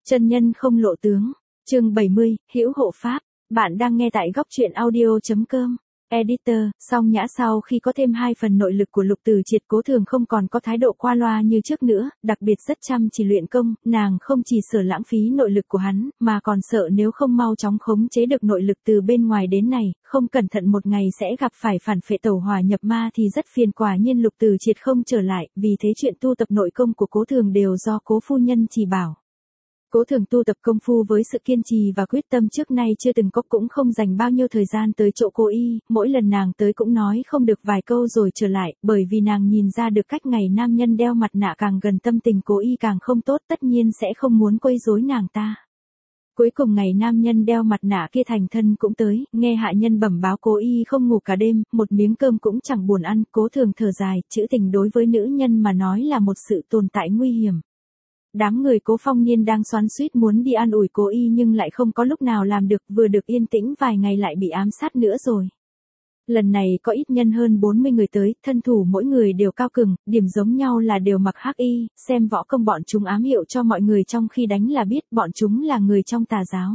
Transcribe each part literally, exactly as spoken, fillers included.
Chân nhân không lộ tướng. Chương bảy mươi, hữu hộ pháp. Bạn đang nghe tại góc truyện audio chấm com. Editor, Song Nhã sau khi có thêm hai phần nội lực của Lục Từ Triệt, Cố Thường không còn có thái độ qua loa như trước nữa, đặc biệt rất chăm chỉ luyện công, nàng không chỉ sợ lãng phí nội lực của hắn, mà còn sợ nếu không mau chóng khống chế được nội lực từ bên ngoài đến này, không cẩn thận một ngày sẽ gặp phải phản phệ tẩu hỏa nhập ma thì rất phiền. Quả nhiên Lục Từ Triệt không trở lại, vì thế chuyện tu tập nội công của Cố Thường đều do Cố phu nhân chỉ bảo. Cố Thường tu tập công phu với sự kiên trì và quyết tâm trước nay chưa từng có, cũng không dành bao nhiêu thời gian tới chỗ cô y, mỗi lần nàng tới cũng nói không được vài câu rồi trở lại, bởi vì nàng nhìn ra được cách ngày nam nhân đeo mặt nạ càng gần tâm tình Cố y càng không tốt, tất nhiên sẽ không muốn quấy rối nàng ta. Cuối cùng ngày nam nhân đeo mặt nạ kia thành thân cũng tới, nghe hạ nhân bẩm báo Cố y không ngủ cả đêm, một miếng cơm cũng chẳng buồn ăn. Cố Thường thở dài, chữ tình đối với nữ nhân mà nói là một sự tồn tại nguy hiểm. Đám người Cố Phong Niên đang xoắn xuýt muốn đi an ủi Cố y nhưng lại không có lúc nào làm được, vừa được yên tĩnh vài ngày lại bị ám sát nữa rồi. Lần này có ít nhân hơn bốn mươi người tới, thân thủ mỗi người đều cao cường, điểm giống nhau là đều mặc hắc y, xem võ công bọn chúng ám hiệu cho mọi người trong khi đánh là biết bọn chúng là người trong tà giáo.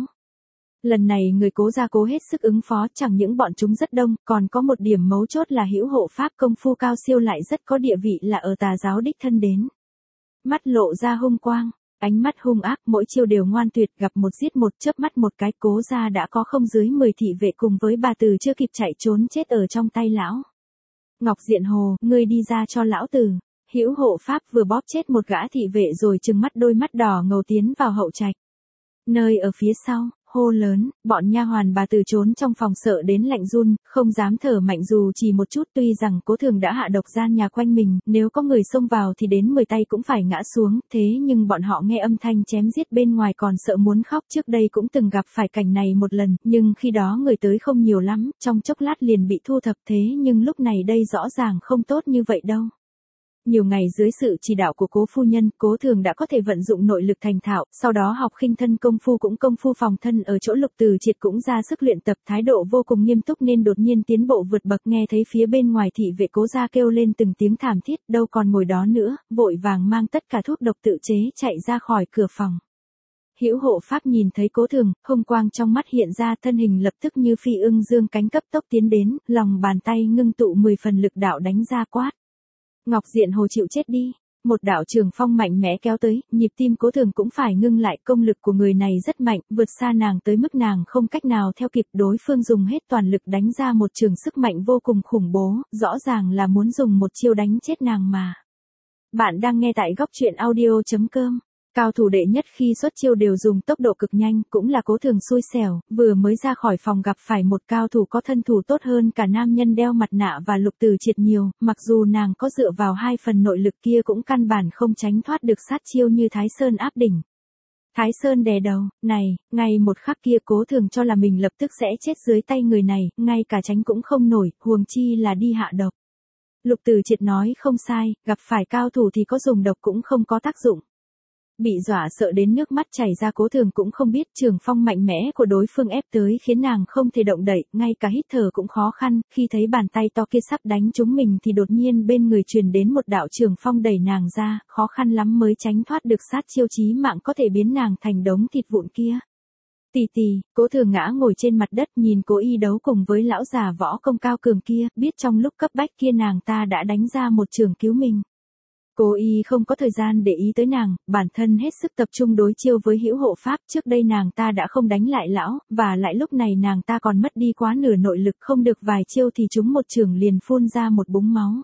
Lần này người Cố gia cố hết sức ứng phó, chẳng những bọn chúng rất đông, còn có một điểm mấu chốt là hữu hộ pháp công phu cao siêu lại rất có địa vị, là ở tà giáo đích thân đến. Mắt lộ ra hung quang, ánh mắt hung ác, mỗi chiêu đều ngoan tuyệt, gặp một giết một, chớp mắt một cái. Cố gia đã có không dưới mười thị vệ cùng với bà Từ chưa kịp chạy trốn chết ở trong tay lão. Ngọc Diện Hồ, ngươi đi ra cho lão tử. Hữu hộ pháp vừa bóp chết một gã thị vệ rồi trừng mắt đôi mắt đỏ ngầu tiến vào hậu trạch. Nơi ở phía sau, hô lớn, bọn nha hoàn bà Từ trốn trong phòng sợ đến lạnh run, không dám thở mạnh dù chỉ một chút. Tuy rằng Cố Thường đã hạ độc gian nhà quanh mình, nếu có người xông vào thì đến mười tay cũng phải ngã xuống, thế nhưng bọn họ nghe âm thanh chém giết bên ngoài còn sợ muốn khóc. Trước đây cũng từng gặp phải cảnh này một lần, nhưng khi đó người tới không nhiều lắm, trong chốc lát liền bị thu thập, thế nhưng lúc này đây rõ ràng không tốt như vậy đâu. Nhiều ngày dưới sự chỉ đạo của Cố phu nhân, Cố Thường đã có thể vận dụng nội lực thành thạo, sau đó học khinh thân công phu cũng công phu phòng thân ở chỗ Lục Từ Triệt cũng ra sức luyện tập, thái độ vô cùng nghiêm túc nên đột nhiên tiến bộ vượt bậc. Nghe thấy phía bên ngoài thị vệ Cố gia kêu lên từng tiếng thảm thiết, đâu còn ngồi đó nữa, vội vàng mang tất cả thuốc độc tự chế chạy ra khỏi cửa phòng. Hữu hộ pháp nhìn thấy Cố Thường, hung quang trong mắt hiện ra, thân hình lập tức như phi ưng dương cánh cấp tốc tiến đến, lòng bàn tay ngưng tụ mười phần lực đạo đánh ra quát. Ngọc Diện Hồ chịu chết đi. Một đạo trường phong mạnh mẽ kéo tới, nhịp tim Cố Thường cũng phải ngưng lại, công lực của người này rất mạnh, vượt xa nàng tới mức nàng không cách nào theo kịp. Đối phương dùng hết toàn lực đánh ra một trường sức mạnh vô cùng khủng bố, rõ ràng là muốn dùng một chiêu đánh chết nàng mà. Bạn đang nghe tại góc truyện audio chấm com. Cao thủ đệ nhất khi xuất chiêu đều dùng tốc độ cực nhanh, cũng là Cố Thường xui xẻo, vừa mới ra khỏi phòng gặp phải một cao thủ có thân thủ tốt hơn cả nam nhân đeo mặt nạ và Lục Từ Triệt nhiều, mặc dù nàng có dựa vào hai phần nội lực kia cũng căn bản không tránh thoát được sát chiêu như Thái Sơn áp đỉnh. Thái Sơn đè đầu, này, ngay một khắc kia Cố Thường cho là mình lập tức sẽ chết dưới tay người này, ngay cả tránh cũng không nổi, huống chi là đi hạ độc. Lục Từ Triệt nói không sai, gặp phải cao thủ thì có dùng độc cũng không có tác dụng. Bị dọa sợ đến nước mắt chảy ra, Cố Thường cũng không biết trường phong mạnh mẽ của đối phương ép tới khiến nàng không thể động đậy, ngay cả hít thở cũng khó khăn. Khi thấy bàn tay to kia sắp đánh trúng mình thì đột nhiên bên người truyền đến một đạo trường phong đẩy nàng ra, khó khăn lắm mới tránh thoát được sát chiêu chí mạng có thể biến nàng thành đống thịt vụn kia. Tì tì, Cố Thường ngã ngồi trên mặt đất nhìn Cố y đấu cùng với lão già võ công cao cường kia, biết trong lúc cấp bách kia nàng ta đã đánh ra một trường cứu mình. Cố y không có thời gian để ý tới nàng, bản thân hết sức tập trung đối chiêu với hữu hộ pháp. Trước đây nàng ta đã không đánh lại lão, và lại lúc này nàng ta còn mất đi quá nửa nội lực, không được vài chiêu thì trúng một chưởng liền phun ra một búng máu.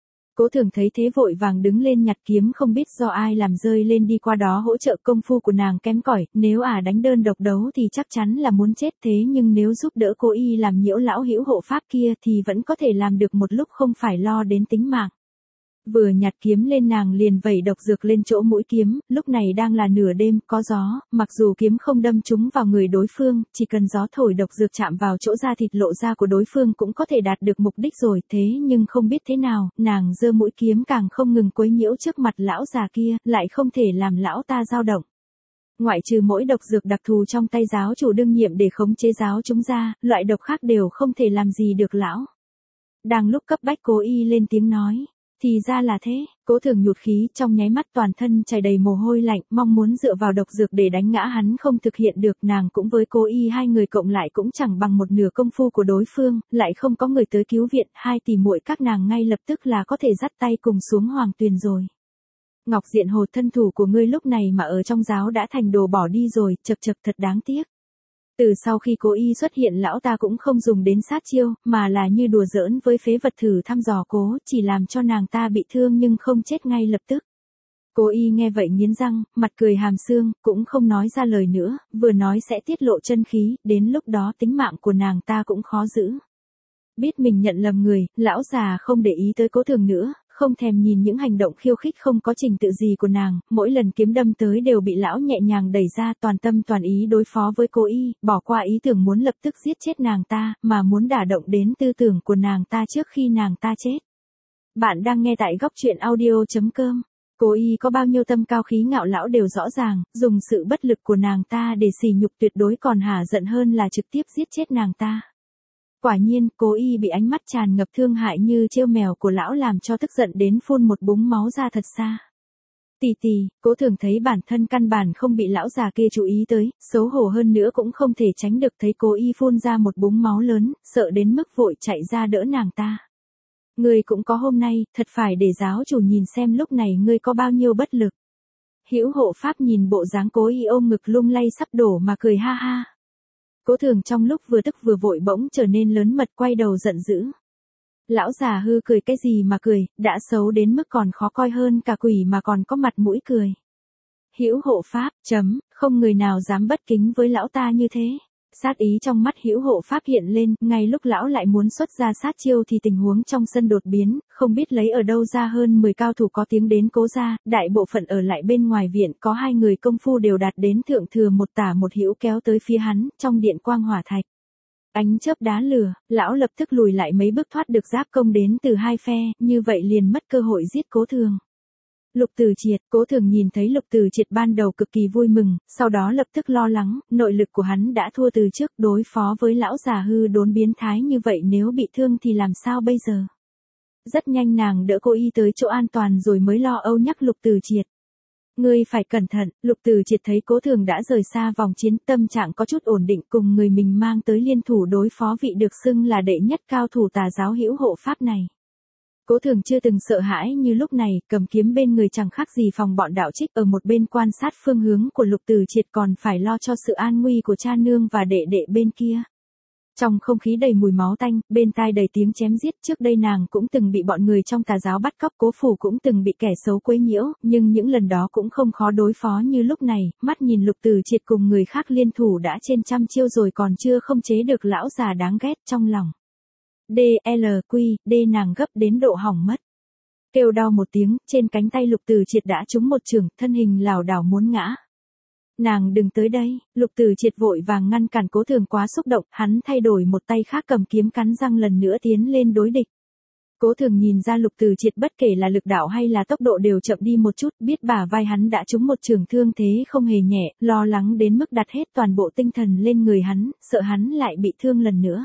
Cố Thường thấy thế vội vàng đứng lên nhặt kiếm, không biết do ai làm rơi lên đi qua đó hỗ trợ. Công phu của nàng kém cỏi, nếu à đánh đơn độc đấu thì chắc chắn là muốn chết, thế nhưng nếu giúp đỡ Cố y làm nhiễu lão hữu hộ pháp kia thì vẫn có thể làm được một lúc không phải lo đến tính mạng. Vừa nhặt kiếm lên nàng liền vẩy độc dược lên chỗ mũi kiếm, lúc này đang là nửa đêm, có gió, mặc dù kiếm không đâm trúng vào người đối phương, chỉ cần gió thổi độc dược chạm vào chỗ da thịt lộ ra của đối phương cũng có thể đạt được mục đích rồi. Thế nhưng không biết thế nào, nàng giơ mũi kiếm càng không ngừng quấy nhiễu trước mặt lão già kia, lại không thể làm lão ta dao động. Ngoại trừ mỗi độc dược đặc thù trong tay giáo chủ đương nhiệm để khống chế giáo chúng ra, loại độc khác đều không thể làm gì được lão. Đang lúc cấp bách Cố y lên tiếng nói. Thì ra là thế, Cố Thường nhụt khí, trong nháy mắt toàn thân chảy đầy mồ hôi lạnh, mong muốn dựa vào độc dược để đánh ngã hắn không thực hiện được, nàng cũng với Cố Y hai người cộng lại cũng chẳng bằng một nửa công phu của đối phương, lại không có người tới cứu viện, hai tỷ muội các nàng ngay lập tức là có thể dắt tay cùng xuống Hoàng Tuyền rồi. Ngọc Diện Hồ, thân thủ của ngươi lúc này mà ở trong giáo đã thành đồ bỏ đi rồi, chật chật thật đáng tiếc. Từ sau khi Cố Y xuất hiện, lão ta cũng không dùng đến sát chiêu, mà là như đùa giỡn với phế vật thử thăm dò cố, chỉ làm cho nàng ta bị thương nhưng không chết ngay lập tức. Cố Y nghe vậy nghiến răng, mặt cười hàm xương, cũng không nói ra lời nữa, vừa nói sẽ tiết lộ chân khí, đến lúc đó tính mạng của nàng ta cũng khó giữ. Biết mình nhận lầm người, lão già không để ý tới Cố Thường nữa, không thèm nhìn những hành động khiêu khích không có trình tự gì của nàng, mỗi lần kiếm đâm tới đều bị lão nhẹ nhàng đẩy ra, toàn tâm toàn ý đối phó với Cố Y, bỏ qua ý tưởng muốn lập tức giết chết nàng ta, mà muốn đả động đến tư tưởng của nàng ta trước khi nàng ta chết. Bạn đang nghe tại góc truyện audio chấm com. Cố Y có bao nhiêu tâm cao khí ngạo lão đều rõ ràng, dùng sự bất lực của nàng ta để sỉ nhục tuyệt đối còn hả giận hơn là trực tiếp giết chết nàng ta. Quả nhiên, Cố Y bị ánh mắt tràn ngập thương hại như trêu mèo của lão làm cho tức giận đến phun một búng máu ra thật xa. Tì tì, Cố Thường thấy bản thân căn bản không bị lão già kia chú ý tới, xấu hổ hơn nữa cũng không thể tránh được thấy Cố Y phun ra một búng máu lớn, sợ đến mức vội chạy ra đỡ nàng ta. Ngươi cũng có hôm nay, thật phải để giáo chủ nhìn xem lúc này ngươi có bao nhiêu bất lực. Hữu Hộ Pháp nhìn bộ dáng Cố Y ôm ngực lung lay sắp đổ mà cười ha ha. Cố Thường trong lúc vừa tức vừa vội bỗng trở nên lớn mật, quay đầu giận dữ. Lão già hư cười cái gì mà cười, đã xấu đến mức còn khó coi hơn cả quỷ mà còn có mặt mũi cười. Hữu Hộ Pháp, chấm, không người nào dám bất kính với lão ta như thế. Sát ý trong mắt Hữu Hộ Pháp hiện lên, ngay lúc lão lại muốn xuất ra sát chiêu thì tình huống trong sân đột biến, không biết lấy ở đâu ra hơn mười cao thủ có tiếng đến Cố gia, đại bộ phận ở lại bên ngoài viện, có hai người công phu đều đạt đến thượng thừa một tả một hữu kéo tới phía hắn, trong điện quang hỏa thạch. Ánh chớp đá lửa, lão lập tức lùi lại mấy bước thoát được giáp công đến từ hai phe, như vậy liền mất cơ hội giết Cố Thường. Lục Từ Triệt, Cố Thường nhìn thấy Lục Từ Triệt ban đầu cực kỳ vui mừng, sau đó lập tức lo lắng, nội lực của hắn đã thua từ trước, đối phó với lão già hư đốn biến thái như vậy nếu bị thương thì làm sao bây giờ. Rất nhanh nàng đỡ Cố Y tới chỗ an toàn rồi mới lo âu nhắc Lục Từ Triệt. Ngươi phải cẩn thận, Lục Từ Triệt thấy Cố Thường đã rời xa vòng chiến, tâm trạng có chút ổn định, cùng người mình mang tới liên thủ đối phó vị được xưng là đệ nhất cao thủ tà giáo Hữu Hộ Pháp này. Cố Thường chưa từng sợ hãi như lúc này, cầm kiếm bên người chẳng khác gì phòng bọn đạo trích, ở một bên quan sát phương hướng của Lục Từ Triệt, còn phải lo cho sự an nguy của cha nương và đệ đệ bên kia. Trong không khí đầy mùi máu tanh, bên tai đầy tiếng chém giết, trước đây nàng cũng từng bị bọn người trong tà giáo bắt cóc, Cố phủ cũng từng bị kẻ xấu quấy nhiễu, nhưng những lần đó cũng không khó đối phó như lúc này, mắt nhìn Lục Từ Triệt cùng người khác liên thủ đã trên trăm chiêu rồi còn chưa không chế được lão già đáng ghét trong lòng. D L Q, D nàng gấp đến độ hỏng mất. Kêu đau một tiếng, trên cánh tay Lục Từ Triệt đã trúng một chưởng, thân hình lảo đảo muốn ngã. Nàng đừng tới đây, Lục Từ Triệt vội vàng ngăn cản Cố Thường quá xúc động, hắn thay đổi một tay khác cầm kiếm cắn răng lần nữa tiến lên đối địch. Cố Thường nhìn ra Lục Từ Triệt bất kể là lực đạo hay là tốc độ đều chậm đi một chút, biết bả vai hắn đã trúng một chưởng thương thế không hề nhẹ, lo lắng đến mức đặt hết toàn bộ tinh thần lên người hắn, sợ hắn lại bị thương lần nữa.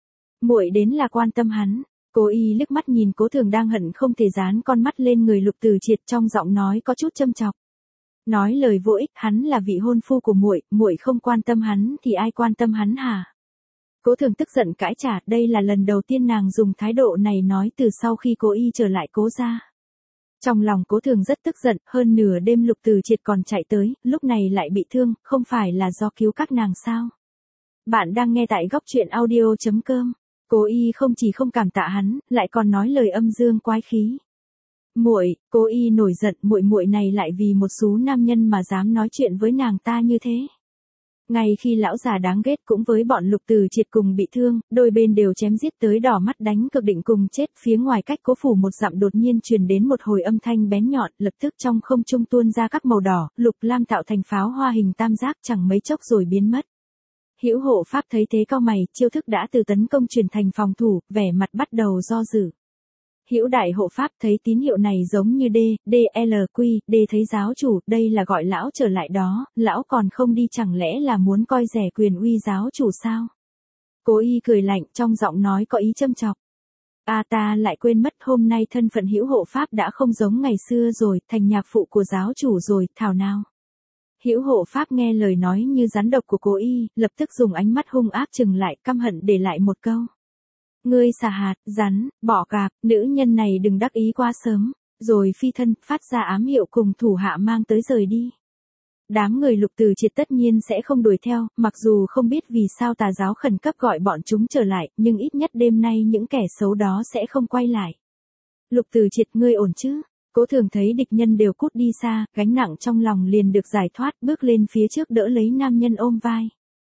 Muội đến là quan tâm hắn. Cố Y liếc mắt nhìn Cố Thường đang hận không thể dán con mắt lên người Lục Từ Triệt, trong giọng nói có chút châm chọc. Nói lời vô ích, hắn là vị hôn phu của muội, muội không quan tâm hắn thì ai quan tâm hắn hả? Cố Thường tức giận cãi trả, đây là lần đầu tiên nàng dùng thái độ này nói từ sau khi Cố Y trở lại Cố gia. Trong lòng Cố Thường rất tức giận, hơn nửa đêm Lục Từ Triệt còn chạy tới, lúc này lại bị thương, không phải là do cứu các nàng sao? Bạn đang nghe tại góc truyện audio chấm com. Cố Y không chỉ không cảm tạ hắn, lại còn nói lời âm dương quái khí. Muội, Cố Y nổi giận, muội muội này lại vì một số nam nhân mà dám nói chuyện với nàng ta như thế. Ngay khi lão già đáng ghét cũng với bọn Lục Từ Triệt cùng bị thương, đôi bên đều chém giết tới đỏ mắt đánh cực định cùng chết, phía ngoài cách Cố phủ một dặm đột nhiên truyền đến một hồi âm thanh bén nhọn, lập tức trong không trung tuôn ra các màu đỏ, lục lam tạo thành pháo hoa hình tam giác, chẳng mấy chốc rồi biến mất. Hữu Hộ Pháp thấy thế cau mày, chiêu thức đã từ tấn công chuyển thành phòng thủ, vẻ mặt bắt đầu do dự. Hữu Đại Hộ Pháp thấy tín hiệu này giống như D, D L Q, D thấy giáo chủ, đây là gọi lão trở lại đó, lão còn không đi chẳng lẽ là muốn coi rẻ quyền uy giáo chủ sao? Cố Y cười lạnh, trong giọng nói có ý châm chọc. À ta lại quên mất hôm nay thân phận hữu hộ pháp đã không giống ngày xưa rồi, thành nhạc phụ của giáo chủ rồi, thảo nào. Hữu hộ pháp nghe lời nói như rắn độc của cố y, lập tức dùng ánh mắt hung ác chừng lại, căm hận để lại một câu. Ngươi xà hạt, rắn, bỏ cạp, nữ nhân này đừng đắc ý quá sớm, rồi phi thân, phát ra ám hiệu cùng thủ hạ mang tới rời đi. Đám người Lục Từ Triệt tất nhiên sẽ không đuổi theo, mặc dù không biết vì sao tà giáo khẩn cấp gọi bọn chúng trở lại, nhưng ít nhất đêm nay những kẻ xấu đó sẽ không quay lại. Lục Từ Triệt, ngươi ổn chứ? Cố Thường thấy địch nhân đều cút đi xa, gánh nặng trong lòng liền được giải thoát, bước lên phía trước đỡ lấy nam nhân ôm vai.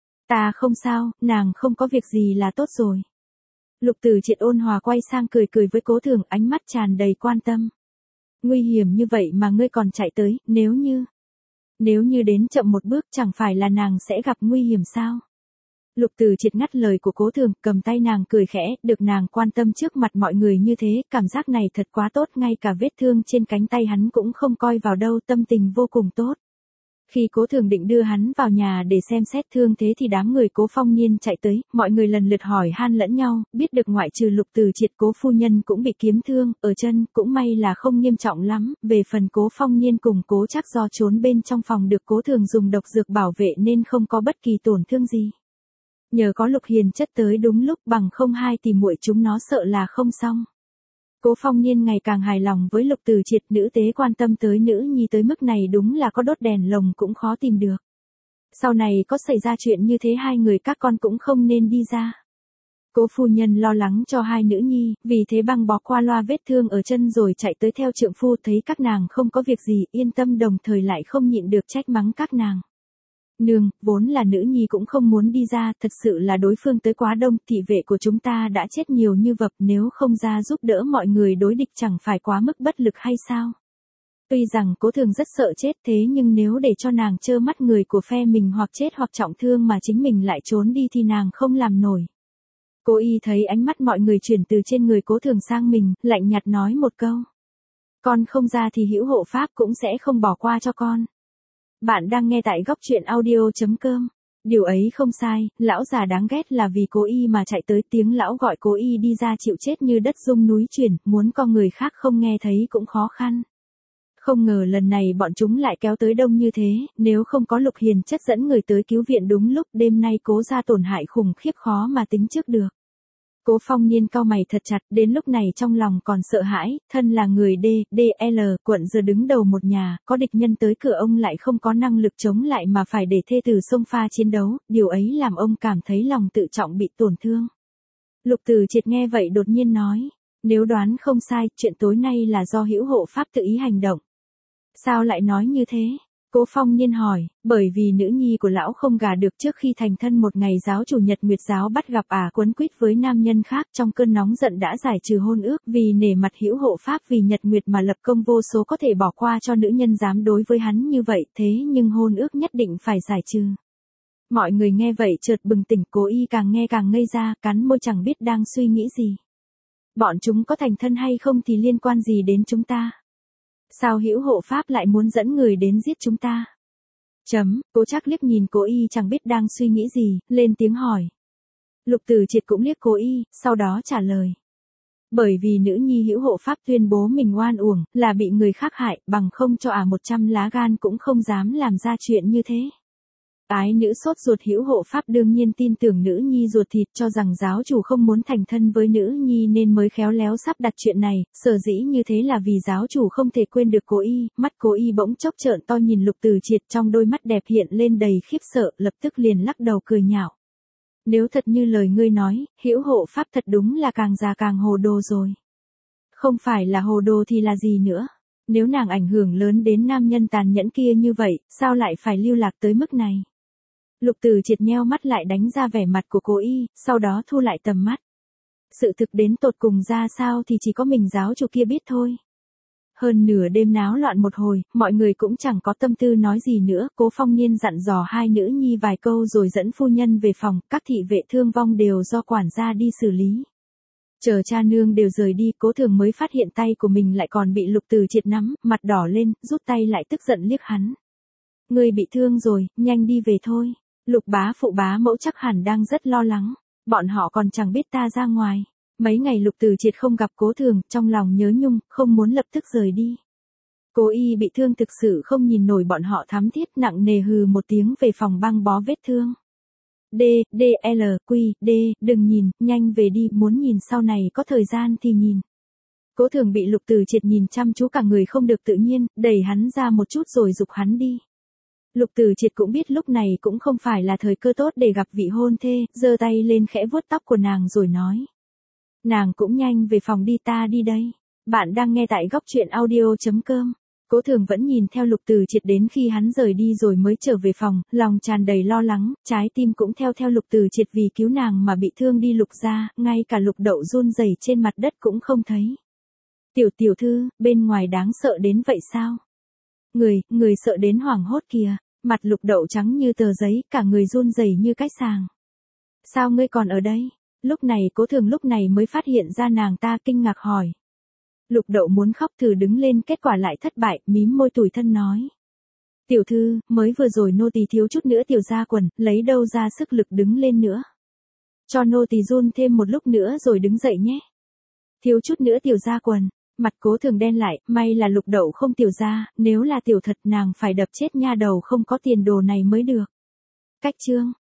Ta không sao, nàng không có việc gì là tốt rồi. Lục Từ Triệt ôn hòa quay sang cười cười với Cố Thường, ánh mắt tràn đầy quan tâm. Nguy hiểm như vậy mà ngươi còn chạy tới, nếu như... Nếu như đến chậm một bước chẳng phải là nàng sẽ gặp nguy hiểm sao? Lục Từ Triệt ngắt lời của Cố Thường, cầm tay nàng cười khẽ, được nàng quan tâm trước mặt mọi người như thế, cảm giác này thật quá tốt, ngay cả vết thương trên cánh tay hắn cũng không coi vào đâu, tâm tình vô cùng tốt. Khi Cố Thường định đưa hắn vào nhà để xem xét thương thế thì đám người Cố Phong Niên chạy tới, mọi người lần lượt hỏi han lẫn nhau, biết được ngoại trừ Lục Từ Triệt, Cố phu nhân cũng bị kiếm thương, ở chân, cũng may là không nghiêm trọng lắm, về phần Cố Phong Niên cùng Cố Trác do trốn bên trong phòng được Cố Thường dùng độc dược bảo vệ nên không có bất kỳ tổn thương gì. Nhờ có Lục Hiền Chất tới đúng lúc, bằng không hai tỷ muội chúng nó sợ là không xong. Cố Phong Niên ngày càng hài lòng với Lục Từ Triệt, nữ tế quan tâm tới nữ nhi tới mức này đúng là có đốt đèn lồng cũng khó tìm được. Sau này có xảy ra chuyện như thế hai người các con cũng không nên đi ra. Cố phu nhân lo lắng cho hai nữ nhi, vì thế băng bó qua loa vết thương ở chân rồi chạy tới theo trượng phu, thấy các nàng không có việc gì, yên tâm, đồng thời lại không nhịn được trách mắng các nàng. Nương, vốn là nữ nhi cũng không muốn đi ra, thật sự là đối phương tới quá đông, thị vệ của chúng ta đã chết nhiều như vập, nếu không ra giúp đỡ mọi người đối địch chẳng phải quá mức bất lực hay sao? Tuy rằng Cố Thường rất sợ chết, thế nhưng nếu để cho nàng trơ mắt người của phe mình hoặc chết hoặc trọng thương mà chính mình lại trốn đi thì nàng không làm nổi. Cố Y thấy ánh mắt mọi người chuyển từ trên người Cố Thường sang mình, lạnh nhạt nói một câu. Con không ra thì hữu hộ pháp cũng sẽ không bỏ qua cho con. Bạn đang nghe tại góc truyện audio chấm com. Điều ấy không sai, lão già đáng ghét là vì Cố Y mà chạy tới, tiếng lão gọi Cố Y đi ra chịu chết như đất rung núi chuyển, muốn con người khác không nghe thấy cũng khó khăn. Không ngờ lần này bọn chúng lại kéo tới đông như thế, nếu không có Lục Hiền Chất dẫn người tới cứu viện đúng lúc, đêm nay Cố gia tổn hại khủng khiếp khó mà tính trước được. Cố Phong Niên cau mày thật chặt, đến lúc này trong lòng còn sợ hãi, thân là người D, D L, quận giờ đứng đầu một nhà, có địch nhân tới cửa ông lại không có năng lực chống lại mà phải để thê tử xông pha chiến đấu, điều ấy làm ông cảm thấy lòng tự trọng bị tổn thương. Lục Từ Triệt nghe vậy đột nhiên nói, nếu đoán không sai, chuyện tối nay là do hữu hộ pháp tự ý hành động. Sao lại nói như thế? Cố Phong Niên hỏi, bởi vì nữ nhi của lão không gả được trước khi thành thân, một ngày giáo chủ Nhật Nguyệt giáo bắt gặp ả à quấn quýt với nam nhân khác, trong cơn nóng giận đã giải trừ hôn ước, vì nể mặt hữu hộ pháp vì Nhật Nguyệt mà lập công vô số, có thể bỏ qua cho nữ nhân dám đối với hắn như vậy, thế nhưng hôn ước nhất định phải giải trừ. Mọi người nghe vậy chợt bừng tỉnh, Cố Y càng nghe càng ngây ra, cắn môi chẳng biết đang suy nghĩ gì. Bọn chúng có thành thân hay không thì liên quan gì đến chúng ta? Sao hữu hộ pháp lại muốn dẫn người đến giết chúng ta? Chấm, Cố Trác liếc nhìn Cố Y chẳng biết đang suy nghĩ gì, lên tiếng hỏi. Lục Từ Triệt cũng liếc Cố Y, sau đó trả lời. Bởi vì nữ nhi hữu hộ pháp tuyên bố mình oan uổng, là bị người khác hại, bằng không cho ả một trăm lá gan cũng không dám làm ra chuyện như thế. Ái nữ sốt ruột hữu hộ pháp đương nhiên tin tưởng nữ nhi ruột thịt, cho rằng giáo chủ không muốn thành thân với nữ nhi nên mới khéo léo sắp đặt chuyện này, sở dĩ như thế là vì giáo chủ không thể quên được Cố Y. Mắt Cố Y bỗng chốc trợn to nhìn Lục Từ Triệt, trong đôi mắt đẹp hiện lên đầy khiếp sợ, lập tức liền lắc đầu cười nhạo. Nếu thật như lời ngươi nói, hữu hộ pháp thật đúng là càng già càng hồ đồ rồi. Không phải là hồ đồ thì là gì nữa? Nếu nàng ảnh hưởng lớn đến nam nhân tàn nhẫn kia như vậy, sao lại phải lưu lạc tới mức này? Lục Từ Triệt nheo mắt lại đánh ra vẻ mặt của Cố Y, sau đó thu lại tầm mắt. Sự thực đến tột cùng ra sao thì chỉ có mình giáo chủ kia biết thôi. Hơn nửa đêm náo loạn một hồi, mọi người cũng chẳng có tâm tư nói gì nữa, Cố Phong Niên dặn dò hai nữ nhi vài câu rồi dẫn phu nhân về phòng, các thị vệ thương vong đều do quản gia đi xử lý. Chờ cha nương đều rời đi, Cố Thường mới phát hiện tay của mình lại còn bị Lục Từ Triệt nắm, mặt đỏ lên, rút tay lại tức giận liếc hắn. Ngươi bị thương rồi, nhanh đi về thôi. Lục bá phụ bá mẫu chắc hẳn đang rất lo lắng, bọn họ còn chẳng biết ta ra ngoài. Mấy ngày Lục Từ Triệt không gặp Cố Thường, trong lòng nhớ nhung, không muốn lập tức rời đi. Cố Y bị thương thực sự không nhìn nổi bọn họ thắm thiết, nặng nề hừ một tiếng về phòng băng bó vết thương. D, D, L, Q, D, đừng nhìn, nhanh về đi, muốn nhìn sau này có thời gian thì nhìn. Cố Thường bị Lục Từ Triệt nhìn chăm chú cả người không được tự nhiên, đẩy hắn ra một chút rồi giục hắn đi. Lục Từ Triệt cũng biết lúc này cũng không phải là thời cơ tốt để gặp vị hôn thê, giơ tay lên khẽ vuốt tóc của nàng rồi nói. Nàng cũng nhanh về phòng đi, ta đi đây. Bạn đang nghe tại góc truyện audio.com. Cố Thường vẫn nhìn theo Lục Từ Triệt đến khi hắn rời đi rồi mới trở về phòng, lòng tràn đầy lo lắng, trái tim cũng theo theo Lục Từ Triệt vì cứu nàng mà bị thương đi Lục ra, ngay cả Lục Đậu run rẩy trên mặt đất cũng không thấy. Tiểu tiểu thư, bên ngoài đáng sợ đến vậy sao? Người, người sợ đến hoảng hốt kìa, mặt Lục Đậu trắng như tờ giấy, cả người run rẩy như cái sàng. Sao ngươi còn ở đây? Lúc này Cố Thường lúc này mới phát hiện ra nàng ta, kinh ngạc hỏi. Lục Đậu muốn khóc thử đứng lên, kết quả lại thất bại, mím môi tủi thân nói. Tiểu thư, mới vừa rồi nô tỳ thiếu chút nữa tiểu ra quần, lấy đâu ra sức lực đứng lên nữa. Cho nô tỳ run thêm một lúc nữa rồi đứng dậy nhé. Thiếu chút nữa tiểu ra quần, mặt Cố Thường đen lại, may là Lục Đậu không tiểu ra, nếu là tiểu thật nàng phải đập chết nha đầu không có tiền đồ này mới được. Cách chương.